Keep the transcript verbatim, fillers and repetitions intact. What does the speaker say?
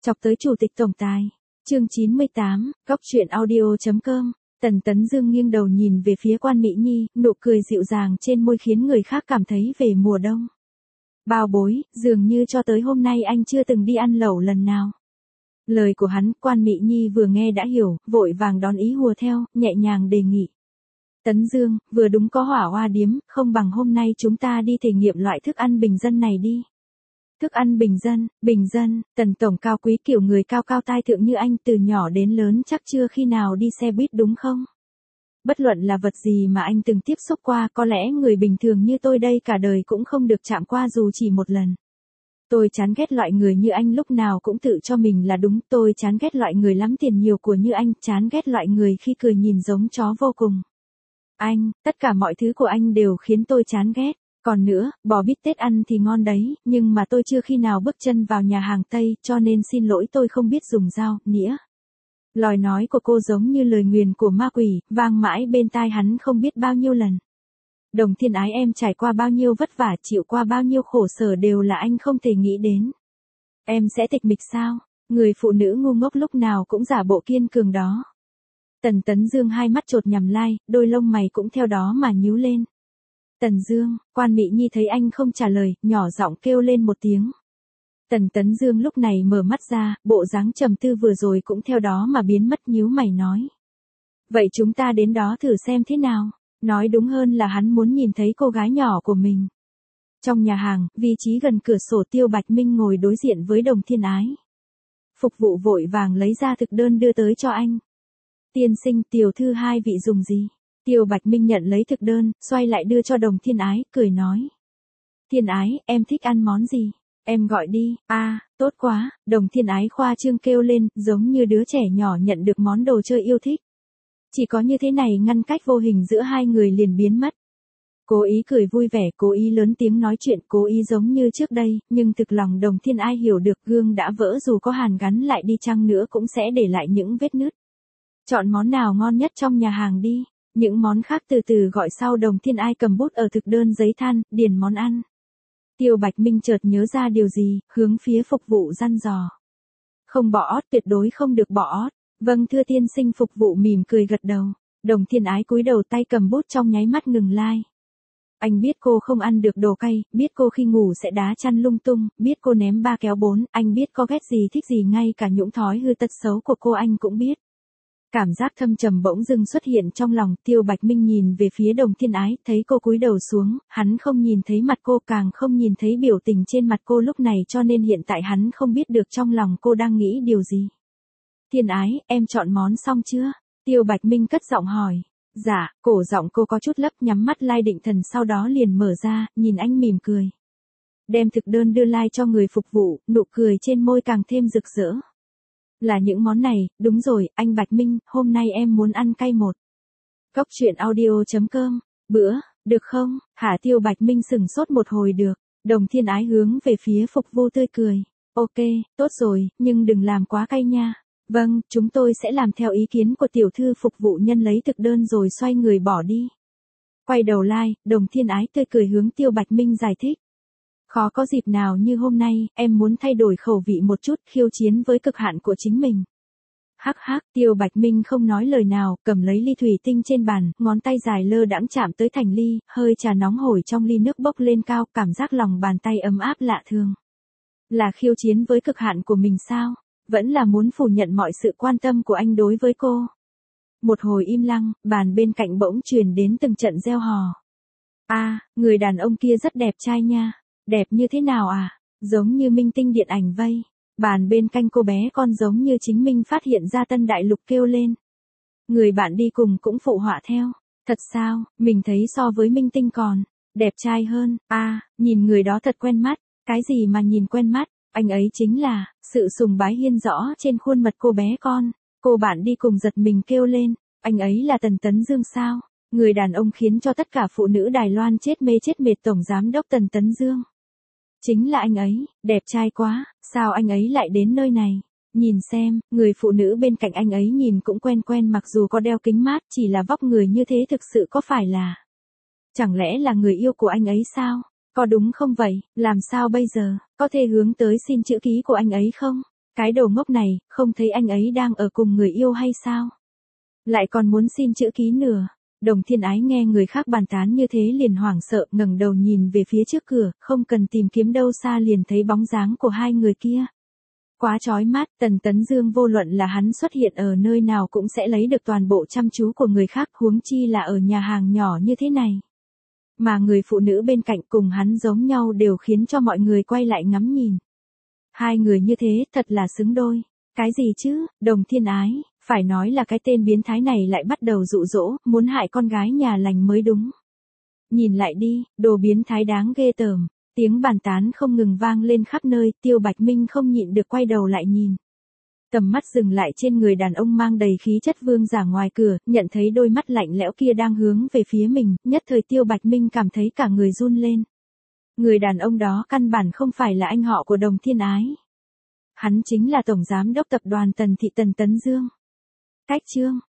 Chọc tới chủ tịch tổng tài. Chương chín mươi tám, góc truyện audio chấm com. Tần Tấn Dương nghiêng đầu nhìn về phía Quan Mỹ Nhi, nụ cười dịu dàng trên môi khiến người khác cảm thấy về mùa đông. Bao bối, dường như cho tới hôm nay anh chưa từng đi ăn lẩu lần nào. Lời của hắn, Quan Mỹ Nhi vừa nghe đã hiểu, vội vàng đón ý hùa theo, nhẹ nhàng đề nghị. Tấn Dương, vừa đúng có hỏa hoa điếm, không bằng hôm nay chúng ta đi thể nghiệm loại thức ăn bình dân này đi. Thức ăn bình dân, bình dân, Tần tổng cao quý kiểu người cao cao tai thượng như anh từ nhỏ đến lớn chắc chưa khi nào đi xe buýt đúng không? Bất luận là vật gì mà anh từng tiếp xúc qua, có lẽ người bình thường như tôi đây cả đời cũng không được chạm qua dù chỉ một lần. Tôi chán ghét loại người như anh lúc nào cũng tự cho mình là đúng, tôi chán ghét loại người lắm tiền nhiều của như anh, chán ghét loại người khi cười nhìn giống chó vô cùng. Anh, tất cả mọi thứ của anh đều khiến tôi chán ghét. Còn nữa, bò bít tết ăn thì ngon đấy, nhưng mà tôi chưa khi nào bước chân vào nhà hàng Tây, cho nên xin lỗi tôi không biết dùng dao, nĩa. Lời nói của cô giống như lời nguyền của ma quỷ, vang mãi bên tai hắn không biết bao nhiêu lần. Đồng Thiên Ái, em trải qua bao nhiêu vất vả, chịu qua bao nhiêu khổ sở đều là anh không thể nghĩ đến. Em sẽ tịch mịch sao? Người phụ nữ ngu ngốc lúc nào cũng giả bộ kiên cường đó. Tần Tấn Dương hai mắt chột nhằm lai, đôi lông mày cũng theo đó mà nhíu lên. Tần Dương, Quan Mỹ Nhi thấy anh không trả lời, nhỏ giọng kêu lên một tiếng. Tần Tấn Dương lúc này mở mắt ra, bộ dáng trầm tư vừa rồi cũng theo đó mà biến mất, nhíu mày nói. Vậy chúng ta đến đó thử xem thế nào, nói đúng hơn là hắn muốn nhìn thấy cô gái nhỏ của mình. Trong nhà hàng, vị trí gần cửa sổ Tiêu Bạch Minh ngồi đối diện với Đồng Thiên Ái. Phục vụ vội vàng lấy ra thực đơn đưa tới cho anh. Tiên sinh, tiểu thư hai vị dùng gì? Tiêu Bạch Minh nhận lấy thực đơn, xoay lại đưa cho Đồng Thiên Ái, cười nói. Thiên Ái, em thích ăn món gì? Em gọi đi. A, à, tốt quá, Đồng Thiên Ái khoa trương kêu lên, giống như đứa trẻ nhỏ nhận được món đồ chơi yêu thích. Chỉ có như thế này ngăn cách vô hình giữa hai người liền biến mất. Cố ý cười vui vẻ, cố ý lớn tiếng nói chuyện, cố ý giống như trước đây, nhưng thực lòng Đồng Thiên Ái hiểu được gương đã vỡ dù có hàn gắn lại đi chăng nữa cũng sẽ để lại những vết nứt. Chọn món nào ngon nhất trong nhà hàng đi. Những món khác từ từ gọi sau. Đồng Thiên Ái cầm bút ở thực đơn giấy than, điền món ăn. Tiêu Bạch Minh chợt nhớ ra điều gì, hướng phía phục vụ dặn dò. Không bỏ ót, tuyệt đối không được bỏ ót. Vâng thưa tiên sinh, phục vụ mỉm cười gật đầu. Đồng Thiên Ái cúi đầu, tay cầm bút trong nháy mắt ngừng lai. Anh biết cô không ăn được đồ cay, biết cô khi ngủ sẽ đá chăn lung tung, biết cô ném ba kéo bốn, anh biết có ghét gì thích gì, ngay cả những thói hư tật xấu của cô anh cũng biết. Cảm giác thâm trầm bỗng dưng xuất hiện trong lòng, Tiêu Bạch Minh nhìn về phía Đồng Thiên Ái, thấy cô cúi đầu xuống, hắn không nhìn thấy mặt cô, càng không nhìn thấy biểu tình trên mặt cô lúc này, cho nên hiện tại hắn không biết được trong lòng cô đang nghĩ điều gì. Thiên Ái, em chọn món xong chưa? Tiêu Bạch Minh cất giọng hỏi. Dạ, cổ giọng cô có chút lấp, nhắm mắt lai định thần, sau đó liền mở ra, nhìn anh mỉm cười. Đem thực đơn đưa lai cho người phục vụ, nụ cười trên môi càng thêm rực rỡ. Là những món này, đúng rồi, anh Bạch Minh, hôm nay em muốn ăn cay một. Góc truyện audio chấm com, bữa, được không? Hả? Tiêu Bạch Minh sừng sốt một hồi được. Đồng Thiên Ái hướng về phía phục vụ tươi cười. Ok, tốt rồi, nhưng đừng làm quá cay nha. Vâng, chúng tôi sẽ làm theo ý kiến của tiểu thư. Phục vụ nhân lấy thực đơn rồi xoay người bỏ đi. Quay đầu lai, Đồng Thiên Ái tươi cười hướng Tiêu Bạch Minh giải thích. Khó có dịp nào như hôm nay, em muốn thay đổi khẩu vị một chút, khiêu chiến với cực hạn của chính mình. Hắc hắc, Tiêu Bạch Minh không nói lời nào, cầm lấy ly thủy tinh trên bàn, ngón tay dài lơ đãng chạm tới thành ly, hơi trà nóng hổi trong ly nước bốc lên cao, cảm giác lòng bàn tay ấm áp lạ thường. Là khiêu chiến với cực hạn của mình sao? Vẫn là muốn phủ nhận mọi sự quan tâm của anh đối với cô. Một hồi im lặng, bàn bên cạnh bỗng truyền đến từng trận reo hò. A, à, người đàn ông kia rất đẹp trai nha. Đẹp như thế nào à? Giống như minh tinh điện ảnh vây. Bàn bên cạnh cô bé con giống như chính mình phát hiện ra tân đại lục kêu lên. Người bạn đi cùng cũng phụ họa theo. Thật sao, mình thấy so với minh tinh còn đẹp trai hơn. A, à, nhìn người đó thật quen mắt. Cái gì mà nhìn quen mắt? Anh ấy chính là sự sùng bái hiên rõ trên khuôn mặt cô bé con. Cô bạn đi cùng giật mình kêu lên. Anh ấy là Tần Tấn Dương sao? Người đàn ông khiến cho tất cả phụ nữ Đài Loan chết mê chết mệt, tổng giám đốc Tần Tấn Dương. Chính là anh ấy, đẹp trai quá, sao anh ấy lại đến nơi này? Nhìn xem, người phụ nữ bên cạnh anh ấy nhìn cũng quen quen, mặc dù có đeo kính mát, chỉ là vóc người như thế thực sự có phải là... Chẳng lẽ là người yêu của anh ấy sao? Có đúng không vậy? Làm sao bây giờ? Có thể hướng tới xin chữ ký của anh ấy không? Cái đầu ngốc này, không thấy anh ấy đang ở cùng người yêu hay sao? Lại còn muốn xin chữ ký nữa. Đồng Thiên Ái nghe người khác bàn tán như thế liền hoảng sợ, ngẩng đầu nhìn về phía trước cửa, không cần tìm kiếm đâu xa liền thấy bóng dáng của hai người kia. Quá chói mắt, Tần Tấn Dương vô luận là hắn xuất hiện ở nơi nào cũng sẽ lấy được toàn bộ chăm chú của người khác, huống chi là ở nhà hàng nhỏ như thế này. Mà người phụ nữ bên cạnh cùng hắn giống nhau đều khiến cho mọi người quay lại ngắm nhìn. Hai người như thế, thật là xứng đôi. Cái gì chứ, Đồng Thiên Ái, phải nói là cái tên biến thái này lại bắt đầu dụ dỗ, muốn hại con gái nhà lành mới đúng. Nhìn lại đi, đồ biến thái đáng ghê tởm. Tiếng bàn tán không ngừng vang lên khắp nơi, Tiêu Bạch Minh không nhịn được quay đầu lại nhìn. Tầm mắt dừng lại trên người đàn ông mang đầy khí chất vương giả ngoài cửa, nhận thấy đôi mắt lạnh lẽo kia đang hướng về phía mình, nhất thời Tiêu Bạch Minh cảm thấy cả người run lên. Người đàn ông đó căn bản không phải là anh họ của Đồng Thiên Ái. Hắn chính là Tổng Giám đốc Tập đoàn Tần Thị Tần Tấn Dương. Cách chương